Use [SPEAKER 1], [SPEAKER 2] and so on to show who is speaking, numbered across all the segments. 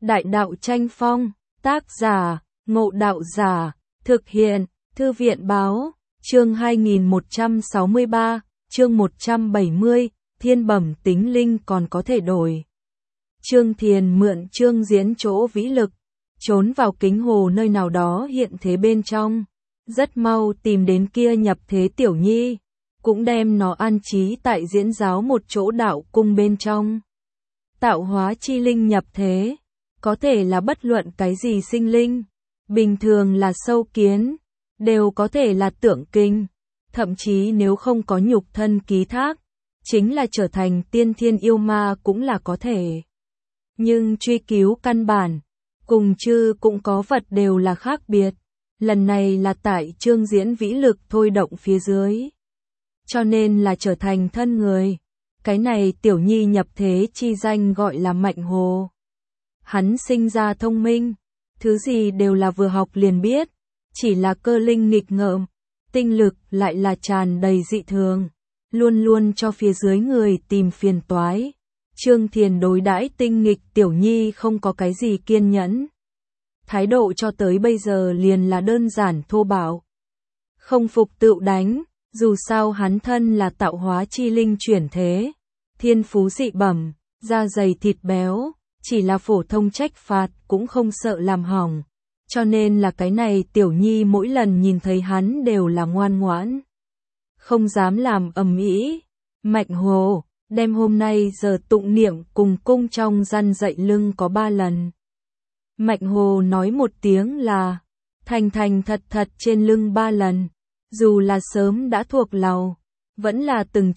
[SPEAKER 1] Đại đạo tranh phong, tác giả, Ngộ Đạo Giả, thực hiện, Thư viện báo, chương 2163, chương 170, thiên bẩm tính linh còn có thể đổi. Trương Thiền mượn Trương Diễn chỗ vĩ lực, trốn vào kính hồ nơi nào đó hiện thế bên trong, rất mau tìm đến kia nhập thế tiểu nhi, cũng đem nó an trí tại diễn giáo một chỗ đạo cung bên trong. Tạo hóa chi linh nhập thế, có thể là bất luận cái gì sinh linh, bình thường là sâu kiến, đều có thể là tượng kinh, thậm chí nếu không có nhục thân ký thác, chính là trở thành tiên thiên yêu ma cũng là có thể. Nhưng truy cứu căn bản, cùng chư cũng có vật đều là khác biệt, lần này là tại Trương Diễn vĩ lực thôi động phía dưới. Cho nên là trở thành thân người, cái này tiểu nhi nhập thế chi danh gọi là Mạnh Hồ. Hắn sinh ra thông minh, thứ gì đều là vừa học liền biết, chỉ là cơ linh nghịch ngợm, tinh lực lại là tràn đầy dị thường, luôn luôn cho phía dưới người tìm phiền toái. Trương Thiền đối đãi tinh nghịch tiểu nhi không có cái gì kiên nhẫn. Thái độ cho tới bây giờ liền là đơn giản thô bạo. Không phục tựu đánh, dù sao hắn thân là tạo hóa chi linh chuyển thế, thiên phú dị bẩm, da dày thịt béo, chỉ là phổ thông trách phạt cũng không sợ làm hỏng. Cho nên là cái này tiểu nhi mỗi lần nhìn thấy hắn đều là ngoan ngoãn, không dám làm ầm ĩ. Mạnh Hồ đem hôm nay giờ tụng niệm cùng cung trong răn dậy lưng có 3 lần. Mạnh Hồ nói một tiếng là thành thành thật thật trên lưng 3 lần, dù là sớm đã thuộc lầu, vẫn là từng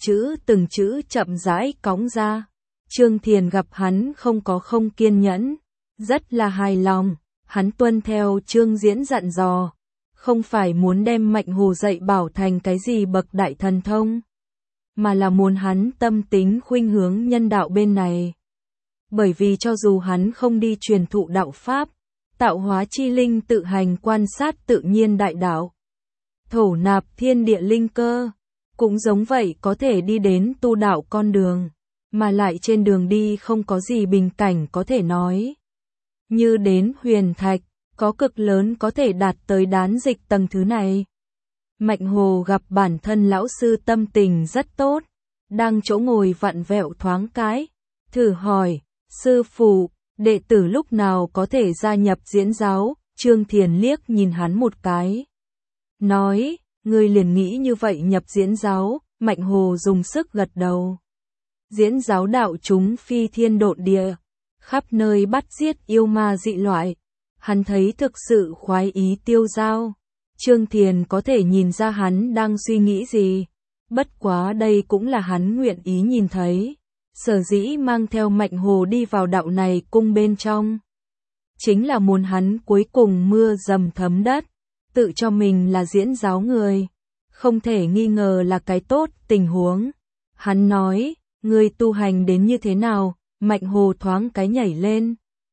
[SPEAKER 1] chữ chậm rãi cõng ra. Trương Thiền gặp hắn không kiên nhẫn, rất là hài lòng, hắn tuân theo Trương Diễn dặn dò, không phải muốn đem Mạnh Hồ dạy bảo thành cái gì bậc đại thần thông, mà là muốn hắn tâm tính khuynh hướng nhân đạo bên này. Bởi vì cho dù hắn không đi truyền thụ đạo pháp, tạo hóa chi linh tự hành quan sát tự nhiên đại đạo, thổ nạp thiên địa linh cơ, cũng giống vậy có thể đi đến tu đạo con đường, mà lại trên đường đi không có gì bình cảnh có thể nói. Như đến huyền thạch, có cực lớn có thể đạt tới đán dịch tầng thứ này. Mạnh Hồ gặp bản thân lão sư tâm tình rất tốt, đang chỗ ngồi vặn vẹo thoáng cái, thử hỏi, sư phụ, đệ tử lúc nào có thể gia nhập diễn giáo? Trương Thiền liếc nhìn hắn một cái, nói, ngươi liền nghĩ như vậy nhập diễn giáo? Mạnh Hồ dùng sức gật đầu. Diễn giáo đạo chúng phi thiên độn địa, khắp nơi bắt giết yêu ma dị loại, hắn thấy thực sự khoái ý tiêu dao. Trương Thiền có thể nhìn ra hắn đang suy nghĩ gì, bất quá đây cũng là hắn nguyện ý nhìn thấy. Sở dĩ mang theo Mạnh Hồ đi vào đạo này cung bên trong, chính là muốn hắn cuối cùng mưa dầm thấm đất, tự cho mình là diễn giáo người, không thể nghi ngờ là cái tốt tình huống. Hắn nói, ngươi tu hành đến như thế nào? Mạnh Hồ thoáng cái nhảy lên,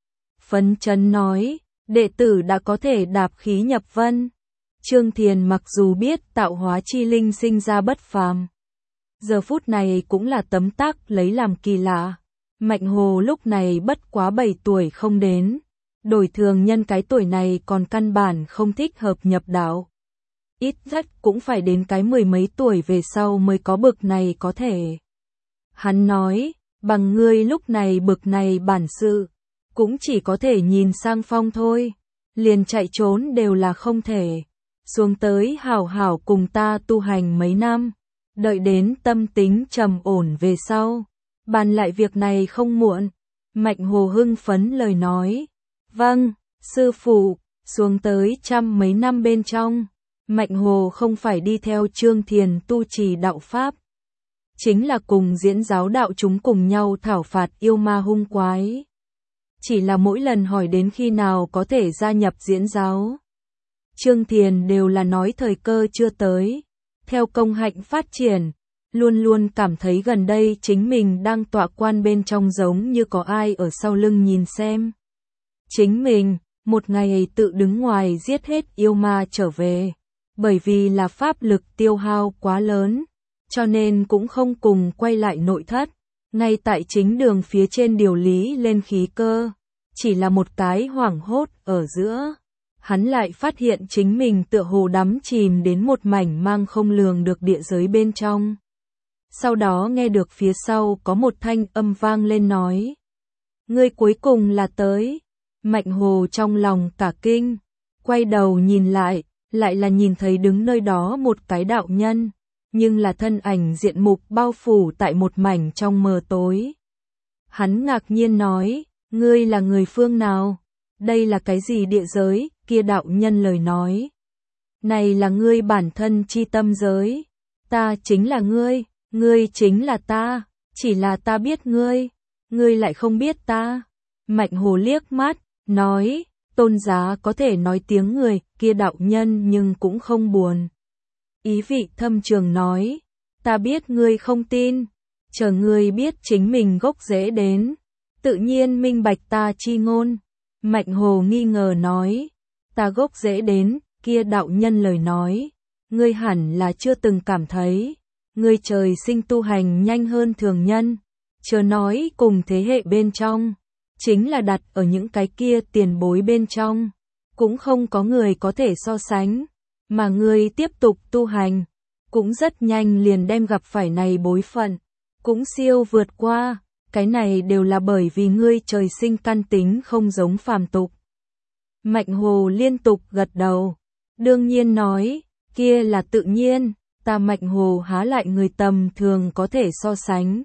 [SPEAKER 1] phấn chấn nói, đệ tử đã có thể đạp khí nhập vân. Trương Thiền mặc dù biết tạo hóa chi linh sinh ra bất phàm, giờ phút này cũng là tấm tắc lấy làm kỳ lạ. Mạnh Hồ lúc này bất quá 7 tuổi không đến, đổi thường nhân cái tuổi này còn căn bản không thích hợp nhập đạo. Ít nhất cũng phải đến cái 10 mấy tuổi về sau mới có bực này có thể. Hắn nói, bằng ngươi lúc này bực này bản sự, cũng chỉ có thể nhìn sang phong thôi, liền chạy trốn đều là không thể. Xuống tới hảo hảo cùng ta tu hành mấy năm, đợi đến tâm tính trầm ổn về sau, bàn lại việc này không muộn. Mạnh Hồ hưng phấn lời nói, vâng, sư phụ. Xuống tới trăm mấy năm bên trong, Mạnh Hồ không phải đi theo Trương Thiền tu trì đạo pháp, chính là cùng diễn giáo đạo chúng cùng nhau thảo phạt yêu ma hung quái. Chỉ là mỗi lần hỏi đến khi nào có thể gia nhập diễn giáo, Trương Thiền đều là nói thời cơ chưa tới. Theo công hạnh phát triển, luôn luôn cảm thấy gần đây chính mình đang tọa quan bên trong giống như có ai ở sau lưng nhìn xem. Chính mình, một ngày tự đứng ngoài giết hết yêu ma trở về, bởi vì là pháp lực tiêu hao quá lớn, cho nên cũng không cùng quay lại nội thất, ngay tại chính đường phía trên điều lý lên khí cơ. chỉ là một cái hoảng hốt ở giữa. Hắn lại phát hiện chính mình tựa hồ đắm chìm đến một mảnh mang không lường được địa giới bên trong. Sau đó nghe được phía sau có một thanh âm vang lên nói. Ngươi cuối cùng là tới. Mạnh Hồ trong lòng cả kinh, quay đầu nhìn lại là nhìn thấy đứng nơi đó một cái đạo nhân, nhưng là thân ảnh diện mục bao phủ tại một mảnh trong mờ tối. Hắn ngạc nhiên nói, ngươi là người phương nào? Đây là cái gì địa giới? Kia đạo nhân lời nói. Này là ngươi bản thân chi tâm giới. Ta chính là ngươi chính là ta, chỉ là ta biết ngươi lại không biết ta. Mạnh Hồ liếc mắt, nói, Tôn giá có thể nói tiếng người, kia đạo nhân nhưng cũng không buồn. Ý vị thâm trường nói, ta biết ngươi không tin, chờ ngươi biết chính mình gốc rễ đến, tự nhiên minh bạch ta chi ngôn. Mạnh Hồ nghi ngờ nói, ta gốc rễ đến, kia đạo nhân lời nói, ngươi hẳn là chưa từng cảm thấy, ngươi trời sinh tu hành nhanh hơn thường nhân, chớ nói cùng thế hệ bên trong, chính là đặt ở những cái kia tiền bối bên trong, cũng không có người có thể so sánh, mà ngươi tiếp tục tu hành, cũng rất nhanh liền đem gặp phải này bối phận, cũng siêu vượt qua, cái này đều là bởi vì ngươi trời sinh căn tính không giống phàm tục. Mạnh Hồ liên tục gật đầu, đương nhiên nói, kia là tự nhiên, ta Mạnh Hồ há lại người tầm thường có thể so sánh.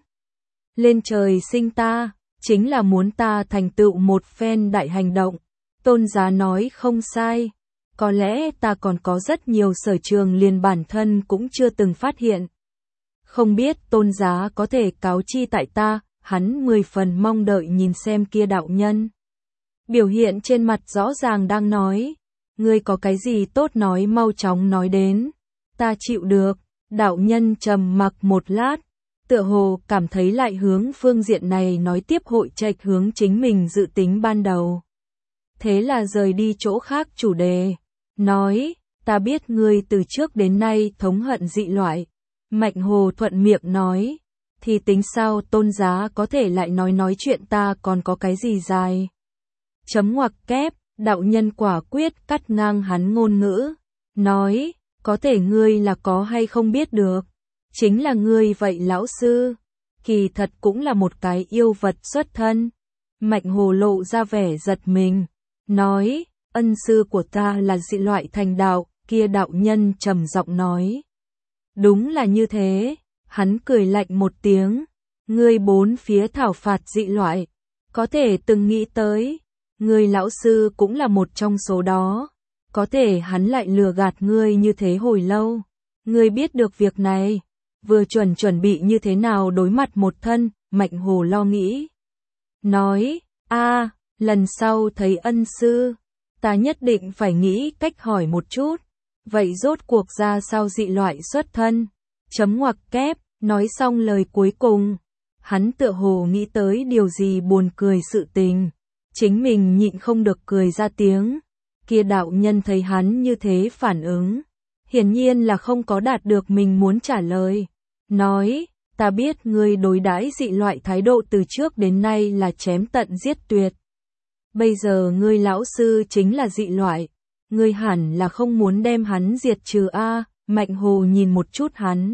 [SPEAKER 1] Lên trời sinh ta, chính là muốn ta thành tựu một phen đại hành động, Tôn giá nói không sai, có lẽ ta còn có rất nhiều sở trường liền bản thân cũng chưa từng phát hiện. Không biết Tôn giá có thể cáo chi tại ta, hắn 10 phần mong đợi nhìn xem kia đạo nhân. Biểu hiện trên mặt rõ ràng đang nói, ngươi có cái gì tốt nói mau chóng nói đến, ta chịu được. Đạo nhân trầm mặc một lát, tựa hồ cảm thấy lại hướng phương diện này nói tiếp hội chệch hướng chính mình dự tính ban đầu. Thế là rời đi chỗ khác chủ đề, nói, ta biết ngươi từ trước đến nay thống hận dị loại. Mạnh Hồ thuận miệng nói, thì tính sao Tôn giá có thể lại nói chuyện ta còn có cái gì dài. Chấm ngoặc kép, đạo nhân quả quyết cắt ngang hắn ngôn ngữ, nói, có thể ngươi là có hay không biết được, chính là ngươi vậy lão sư, kỳ thật cũng là một cái yêu vật xuất thân. Mạnh Hồ lộ ra vẻ giật mình, nói, ân sư của ta là dị loại thành đạo, kia đạo nhân trầm giọng nói. Đúng là như thế, hắn cười lạnh một tiếng, ngươi bốn phía thảo phạt dị loại, có thể từng nghĩ tới, ngươi lão sư cũng là một trong số đó. Có thể hắn lại lừa gạt ngươi như thế hồi lâu. Ngươi biết được việc này, vừa chuẩn bị như thế nào đối mặt một thân, Mạnh Hồ lo nghĩ. Nói, lần sau thấy ân sư, ta nhất định phải nghĩ cách hỏi một chút. Vậy rốt cuộc ra sao dị loại xuất thân? Chấm ngoặc kép, nói xong lời cuối cùng. Hắn tựa hồ nghĩ tới điều gì buồn cười sự tình. Chính mình nhịn không được cười ra tiếng. Kia đạo nhân thấy hắn như thế phản ứng, hiển nhiên là không có đạt được mình muốn trả lời. Nói, ta biết ngươi đối đãi dị loại thái độ từ trước đến nay là chém tận giết tuyệt. Bây giờ ngươi lão sư chính là dị loại, ngươi hẳn là không muốn đem hắn diệt trừ a. Mạnh Hồ nhìn một chút hắn.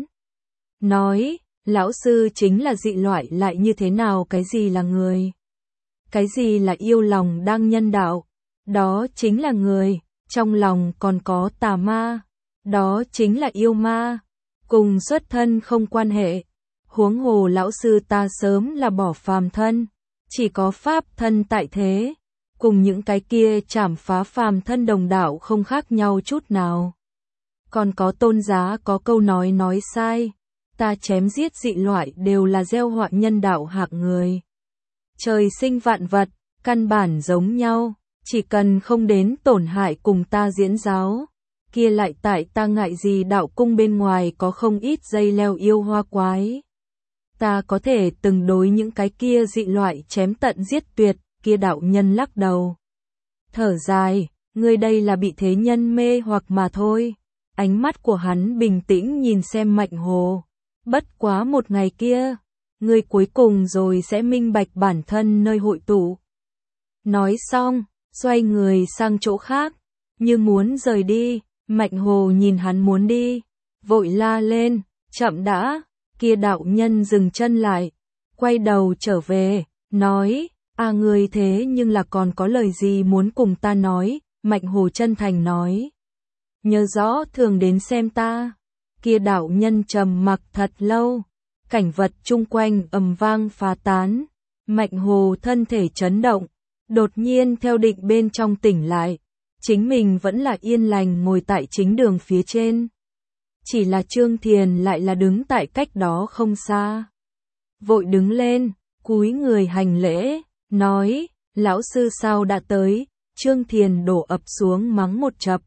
[SPEAKER 1] Nói, lão sư chính là dị loại lại như thế nào, cái gì là người? Cái gì là yêu lòng đang nhân đạo? Đó chính là người, trong lòng còn có tà ma, đó chính là yêu ma, cùng xuất thân không quan hệ. Huống hồ lão sư ta sớm là bỏ phàm thân, chỉ có pháp thân tại thế, cùng những cái kia chảm phá phàm thân đồng đạo không khác nhau chút nào. Còn có Tôn giá có câu nói sai, ta chém giết dị loại đều là gieo họa nhân đạo hạng người. Trời sinh vạn vật, căn bản giống nhau. Chỉ cần không đến tổn hại cùng ta diễn giáo, kia lại tại ta ngại gì đạo cung bên ngoài có không ít dây leo yêu hoa quái. Ta có thể từng đối những cái kia dị loại chém tận giết tuyệt, kia đạo nhân lắc đầu. Thở dài, ngươi đây là bị thế nhân mê hoặc mà thôi. Ánh mắt của hắn bình tĩnh nhìn xem Mạnh Hồ. Bất quá một ngày kia, ngươi cuối cùng rồi sẽ minh bạch bản thân nơi hội tụ. Nói xong, xoay người sang chỗ khác, như muốn rời đi. Mạnh Hồ nhìn hắn muốn đi, vội la lên, chậm đã. Kia đạo nhân dừng chân lại, quay đầu trở về, nói, người thế nhưng là còn có lời gì muốn cùng ta nói. Mạnh Hồ chân thành nói, nhớ rõ thường đến xem ta. Kia đạo nhân trầm mặc thật lâu, cảnh vật chung quanh ầm vang phá tán. Mạnh Hồ thân thể chấn động, đột nhiên theo định bên trong tỉnh lại. Chính mình vẫn là yên lành ngồi tại chính đường phía trên. Chỉ là Trương Thiền lại là đứng tại cách đó không xa. Vội đứng lên, cúi người hành lễ, nói, lão sư sao đã tới. Trương Thiền đổ ập xuống mắng một chập.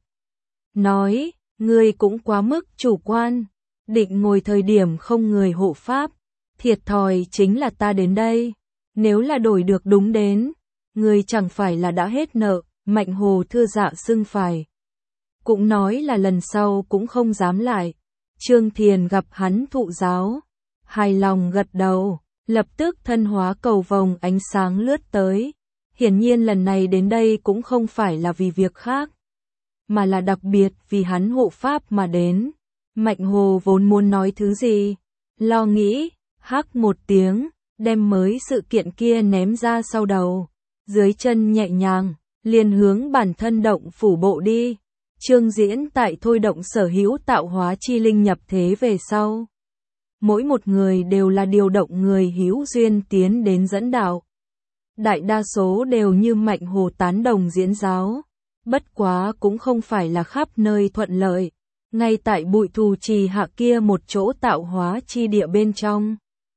[SPEAKER 1] Nói, ngươi cũng quá mức chủ quan, định ngồi thời điểm không người hộ pháp. Thiệt thòi chính là ta đến đây, nếu là đổi được đúng đến, ngươi chẳng phải là đã hết nợ. Mạnh Hồ thưa dạ xưng phải. Cũng nói là lần sau cũng không dám lại. Trương Thiền gặp hắn thụ giáo, hài lòng gật đầu, lập tức thân hóa cầu vồng ánh sáng lướt tới. Hiển nhiên lần này đến đây cũng không phải là vì việc khác, mà là đặc biệt vì hắn hộ pháp mà đến. Mạnh Hồ vốn muốn nói thứ gì, lo nghĩ, hắc một tiếng, đem mới sự kiện kia ném ra sau đầu, dưới chân nhẹ nhàng, liền hướng bản thân động phủ bộ đi. Trương Diễn tại thôi động sở hữu tạo hóa chi linh nhập thế về sau. Mỗi một người đều là điều động người hữu duyên tiến đến dẫn đạo. Đại đa số đều như Mạnh Hồ tán đồng diễn giáo. Bất quá cũng không phải là khắp nơi thuận lợi. Ngay tại Bụi Thù Trì hạ kia một chỗ tạo hóa chi địa bên trong.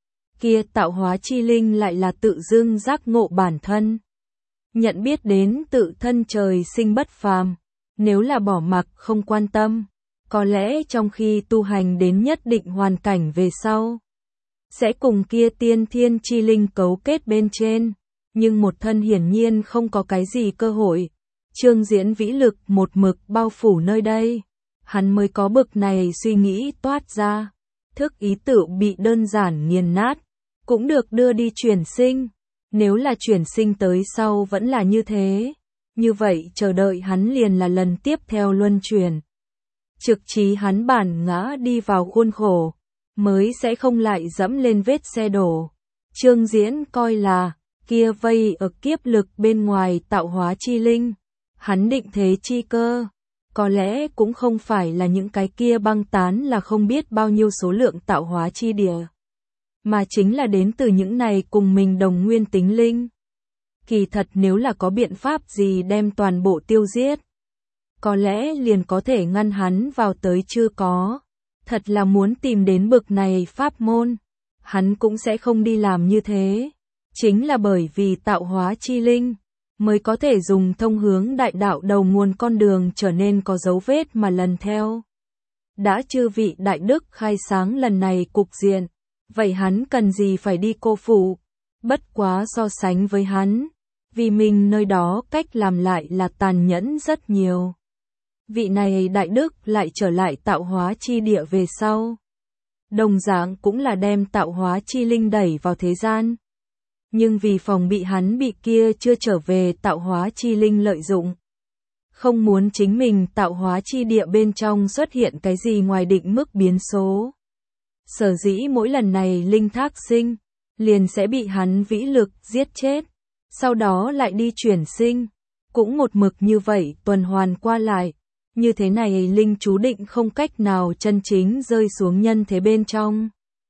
[SPEAKER 1] Kia tạo hóa chi linh lại là tự dưng giác ngộ bản thân. Nhận biết đến tự thân trời sinh bất phàm. Nếu là bỏ mặc không quan tâm, có lẽ trong khi tu hành đến nhất định hoàn cảnh về sau, sẽ cùng kia tiên thiên chi linh cấu kết bên trên, nhưng một thân hiển nhiên không có cái gì cơ hội. Trương Diễn vĩ lực một mực bao phủ nơi đây, hắn mới có bực này suy nghĩ toát ra, thức ý tự bị đơn giản nghiền nát, cũng được đưa đi chuyển sinh. Nếu là chuyển sinh tới sau vẫn là như thế, như vậy chờ đợi hắn liền là lần tiếp theo luân chuyển. Trực chí hắn bản ngã đi vào khuôn khổ, mới sẽ không lại dẫm lên vết xe đổ. Trương Diễn coi là, kia vây ở kiếp lực bên ngoài tạo hóa chi linh, hắn định thế chi cơ, có lẽ cũng không phải là những cái kia băng tán là không biết bao nhiêu số lượng tạo hóa chi địa, mà chính là đến từ những này cùng mình đồng nguyên tính linh. Kỳ thật nếu là có biện pháp gì đem toàn bộ tiêu giết, có lẽ liền có thể ngăn hắn vào tới chưa có. Thật là muốn tìm đến bực này pháp môn, hắn cũng sẽ không đi làm như thế. Chính là bởi vì tạo hóa chi linh, mới có thể dùng thông hướng đại đạo đầu nguồn con đường trở nên có dấu vết mà lần theo. Đã chư vị đại đức khai sáng lần này cục diện, vậy hắn cần gì phải đi cô phụ. Bất quá so sánh với hắn, vì mình nơi đó cách làm lại là tàn nhẫn rất nhiều. Vị này đại đức lại trở lại tạo hóa chi địa về sau. Đồng dạng cũng là đem tạo hóa chi linh đẩy vào thế gian. Nhưng vì phòng bị hắn bị kia chưa trở về tạo hóa chi linh lợi dụng. Không muốn chính mình tạo hóa chi địa bên trong xuất hiện cái gì ngoài định mức biến số. Sở dĩ mỗi lần này linh thác sinh, liền sẽ bị hắn vĩ lực giết chết. Sau đó lại đi chuyển sinh. Cũng một mực như vậy tuần hoàn qua lại. Như thế này linh chú định không cách nào chân chính rơi xuống nhân thế bên trong.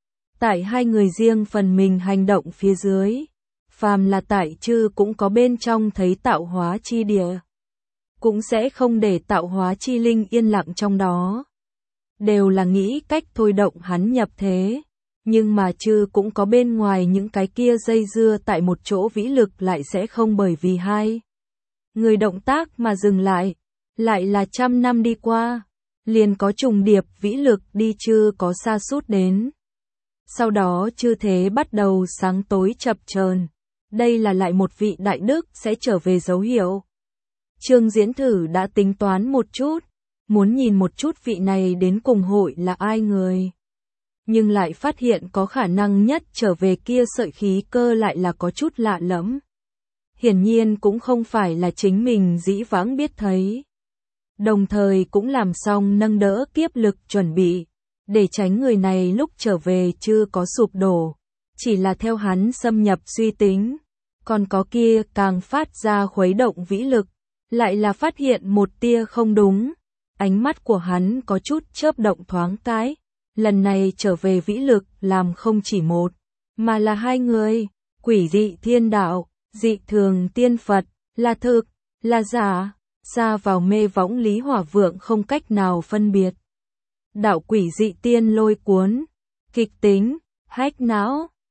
[SPEAKER 1] Tại hai người riêng phần mình hành động phía dưới, phàm là tại chư cũng có bên trong thấy tạo hóa chi địa, cũng sẽ không để tạo hóa chi linh yên lặng trong đó. Đều là nghĩ cách thôi động hắn nhập thế, nhưng mà chư cũng có bên ngoài những cái kia dây dưa tại một chỗ vĩ lực lại sẽ không bởi vì hai người động tác mà dừng lại. Lại là 100 năm đi qua, liền có trùng điệp vĩ lực đi chưa có sa sút đến. Sau đó chư thế bắt đầu sáng tối chập chờn. Đây là lại một vị đại đức sẽ trở về dấu hiệu. Trương Diễn thử đã tính toán một chút, muốn nhìn một chút vị này đến cùng hội là ai người. Nhưng lại phát hiện có khả năng nhất trở về kia sợi khí cơ lại là có chút lạ lẫm. hiển nhiên cũng không phải là chính mình dĩ vãng biết thấy. Đồng thời cũng làm xong nâng đỡ kiếp lực chuẩn bị, để tránh người này lúc trở về chưa có sụp đổ, chỉ là theo hắn xâm nhập suy tính. Còn có kia càng phát ra khuấy động vĩ lực, lại là phát hiện một tia không đúng. Ánh mắt của hắn có chút chớp động thoáng cái, lần này trở về vĩ lực làm không chỉ một, mà là hai người, quỷ dị thiên đạo, dị thường tiên Phật, là thực, là giả, xa vào mê võng Lý Hỏa Vượng không cách nào phân biệt. Đạo quỷ dị tiên lôi cuốn, kịch tính, hách não,